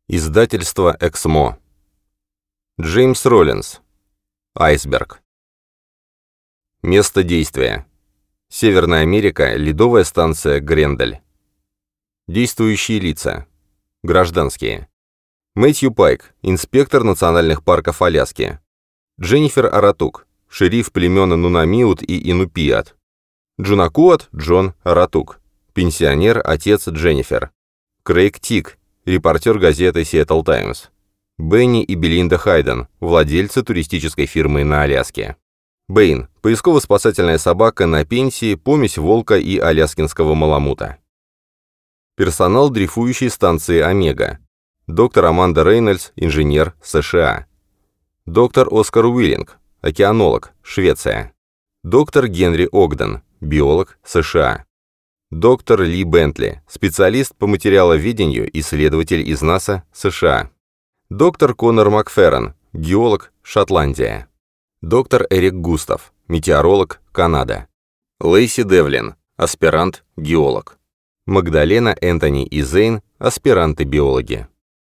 Издательство «Эксмо». Джеймс Роллинс. Айсберг. Место действия. Северная Америка, ледовая станция Грендель. Действующие лица. Гражданские. Мэтью Пайк, инспектор национальных парков Аляски. Дженнифер Аратук, шериф племен Нунамиут и Инупиат. Джунакуат Джон Аратук, пенсионер, отец Дженнифер. Крейг Тик, репортер газеты Seattle Times. Бенни и Белинда Хайден, владельцы туристической фирмы на Аляске. Бэйн, поисково-спасательная собака на пенсии, помесь волка и аляскинского маламута. Персонал дрейфующей станции «Омега». Доктор Аманда Рейнольдс, инженер, США. Доктор Оскар Уиллинг, океанолог, Швеция. Доктор Генри Огден, биолог, США. Доктор Ли Бентли, специалист по материаловедению, исследователь из НАСА, США. Доктор Конор Макферрон, геолог, Шотландия. Доктор Эрик Густав, метеоролог, Канада. Лейси Девлин, аспирант, геолог. Магдалена, Энтони и Зейн, аспиранты-биологи.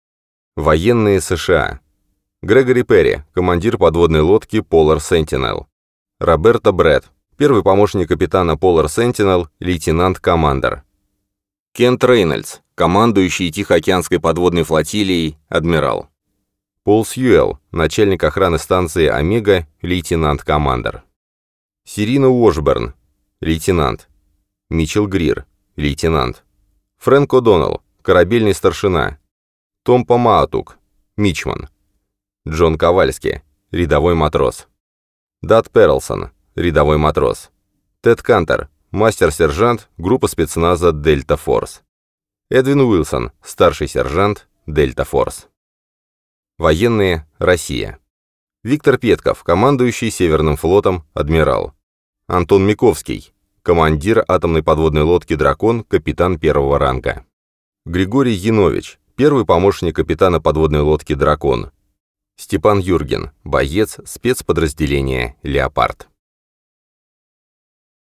Военные США. Грегори Перри, командир подводной лодки Polar Sentinel. Роберто Бретт, первый помощник капитана Polar Sentinel, лейтенант-командер. Кент Рейнольдс, командующий Тихоокеанской подводной флотилией, адмирал. Пол Сьюэлл, начальник охраны станции «Омега», лейтенант-командер. Сирина Уошберн, лейтенант. Митчелл Грир, лейтенант. Фрэнк О'Доннелл, корабельный старшина. Том Помаатук, мичман. Джон Ковальски, рядовой матрос. Дат Перлсон, рядовой матрос. Тед Кантер, мастер-сержант, группа спецназа «Дельта Форс». Эдвин Уилсон, старший сержант, «Дельта Форс». Военные, Россия. Виктор Петков, командующий Северным флотом, адмирал. Антон Миковский, командир атомной подводной лодки «Дракон», капитан первого ранга. Григорий Янович, первый помощник капитана подводной лодки «Дракон». Степан Юрген, боец спецподразделения «Леопард».